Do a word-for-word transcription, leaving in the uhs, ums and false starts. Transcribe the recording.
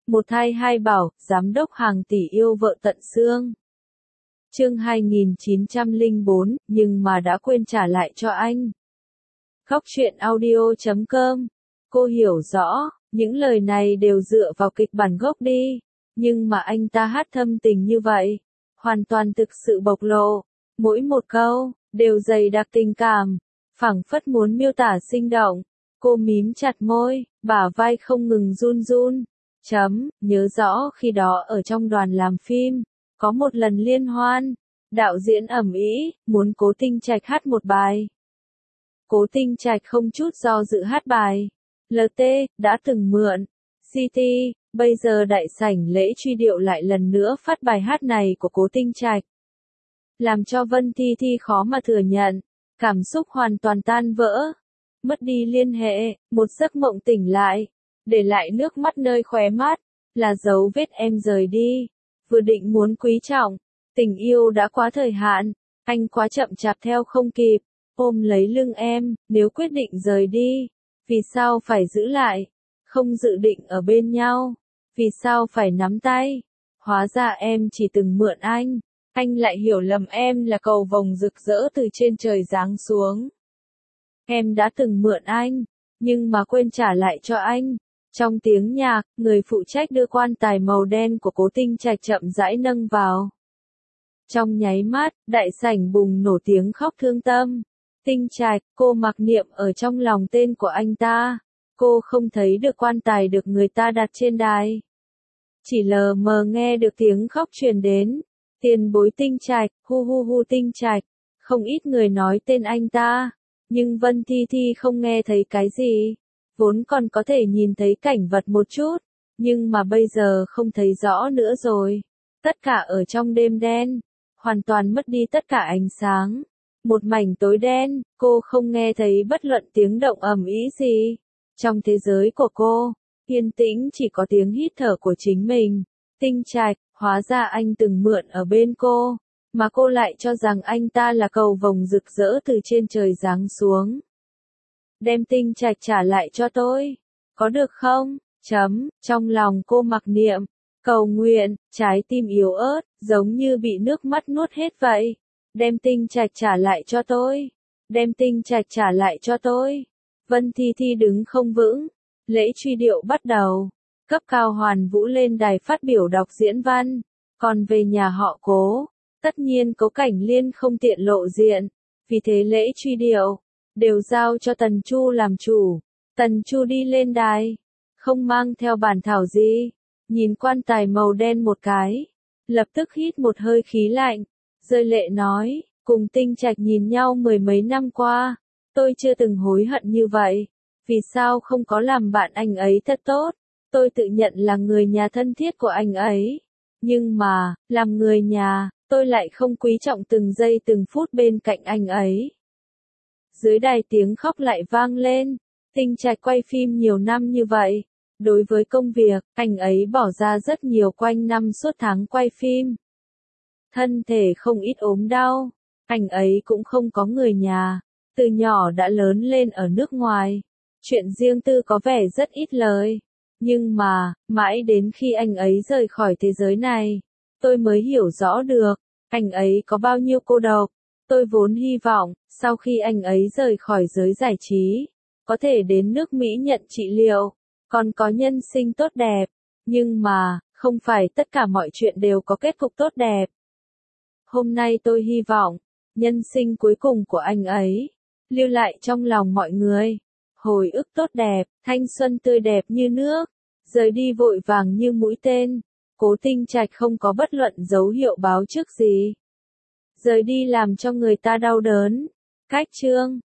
Một thai hai bảo, giám đốc hàng tỷ yêu vợ tận xương. Chương hai nghìn chín trăm lẻ bốn, nhưng mà đã quên trả lại cho anh. Khóc chuyện audio chấm com. Cô hiểu rõ, những lời này đều dựa vào kịch bản gốc đi, nhưng mà anh ta hát thâm tình như vậy, hoàn toàn thực sự bộc lộ, mỗi một câu đều dày đặc tình cảm, phảng phất muốn miêu tả sinh động. Cô mím chặt môi, bả vai không ngừng run run. Chấm, nhớ rõ khi đó ở trong đoàn làm phim, có một lần liên hoan, đạo diễn ầm ĩ, muốn Cố Tinh Trạch hát một bài. Cố Tinh Trạch không chút do dự hát bài lờ tê, đã từng mượn xê tê, bây giờ đại sảnh lễ truy điệu lại lần nữa phát bài hát này của Cố Tinh Trạch. Làm cho Vân Thi Thi khó mà thừa nhận, cảm xúc hoàn toàn tan vỡ, mất đi liên hệ, một giấc mộng tỉnh lại, để lại nước mắt nơi khóe mắt, là dấu vết em rời đi, vừa định muốn quý trọng, tình yêu đã quá thời hạn, anh quá chậm chạp theo không kịp, ôm lấy lưng em, nếu quyết định rời đi, vì sao phải giữ lại, không dự định ở bên nhau, vì sao phải nắm tay, hóa ra em chỉ từng mượn anh, anh lại hiểu lầm em là cầu vồng rực rỡ từ trên trời giáng xuống. Em đã từng mượn anh, nhưng mà quên trả lại cho anh. Trong tiếng nhạc, người phụ trách đưa quan tài màu đen của Cố Tinh Trạch chậm rãi nâng vào. Trong nháy mắt, đại sảnh bùng nổ tiếng khóc thương tâm. Tinh Trạch, cô mặc niệm ở trong lòng tên của anh ta. Cô không thấy được quan tài được người ta đặt trên đài. Chỉ lờ mờ nghe được tiếng khóc truyền đến. Tiền bối Tinh Trạch, hu hu hu Tinh Trạch. Không ít người nói tên anh ta. Nhưng Vân Thi Thi không nghe thấy cái gì. Vốn còn có thể nhìn thấy cảnh vật một chút, nhưng mà bây giờ không thấy rõ nữa rồi. Tất cả ở trong đêm đen, hoàn toàn mất đi tất cả ánh sáng. Một mảnh tối đen, cô không nghe thấy bất luận tiếng động ầm ĩ gì. Trong thế giới của cô, yên tĩnh chỉ có tiếng hít thở của chính mình. Tinh Trạch, hóa ra anh từng mượn ở bên cô, mà cô lại cho rằng anh ta là cầu vồng rực rỡ từ trên trời giáng xuống. Đem Tinh Trạch trả lại cho tôi, có được không? Chấm, trong lòng cô mặc niệm, cầu nguyện, trái tim yếu ớt, giống như bị nước mắt nuốt hết vậy. Đem Tinh Trạch trả lại cho tôi, đem Tinh Trạch trả lại cho tôi. Vân Thi Thi đứng không vững, lễ truy điệu bắt đầu, cấp cao Hoàn Vũ lên đài phát biểu đọc diễn văn, còn về nhà họ Cố, tất nhiên Cố Cảnh Liên không tiện lộ diện, vì thế lễ truy điệu đều giao cho Tần Chu làm chủ. Tần Chu đi lên đài, không mang theo bản thảo gì, nhìn quan tài màu đen một cái, lập tức hít một hơi khí lạnh, rơi lệ nói, cùng Tinh Trạch nhìn nhau mười mấy năm qua, tôi chưa từng hối hận như vậy, vì sao không có làm bạn anh ấy thật tốt, tôi tự nhận là người nhà thân thiết của anh ấy, nhưng mà, làm người nhà, tôi lại không quý trọng từng giây từng phút bên cạnh anh ấy. Dưới đài tiếng khóc lại vang lên, Tinh Trạch quay phim nhiều năm như vậy, đối với công việc, anh ấy bỏ ra rất nhiều quanh năm suốt tháng quay phim. Thân thể không ít ốm đau, anh ấy cũng không có người nhà, từ nhỏ đã lớn lên ở nước ngoài, chuyện riêng tư có vẻ rất ít lời, nhưng mà, mãi đến khi anh ấy rời khỏi thế giới này, tôi mới hiểu rõ được, anh ấy có bao nhiêu cô độc. Tôi vốn hy vọng, sau khi anh ấy rời khỏi giới giải trí, có thể đến nước Mỹ nhận trị liệu, còn có nhân sinh tốt đẹp, nhưng mà, không phải tất cả mọi chuyện đều có kết cục tốt đẹp. Hôm nay tôi hy vọng, nhân sinh cuối cùng của anh ấy, lưu lại trong lòng mọi người, hồi ức tốt đẹp, thanh xuân tươi đẹp như nước, rời đi vội vàng như mũi tên, Cố Tinh Trạch không có bất luận dấu hiệu báo trước gì. Rời đi làm cho người ta đau đớn. Cách chương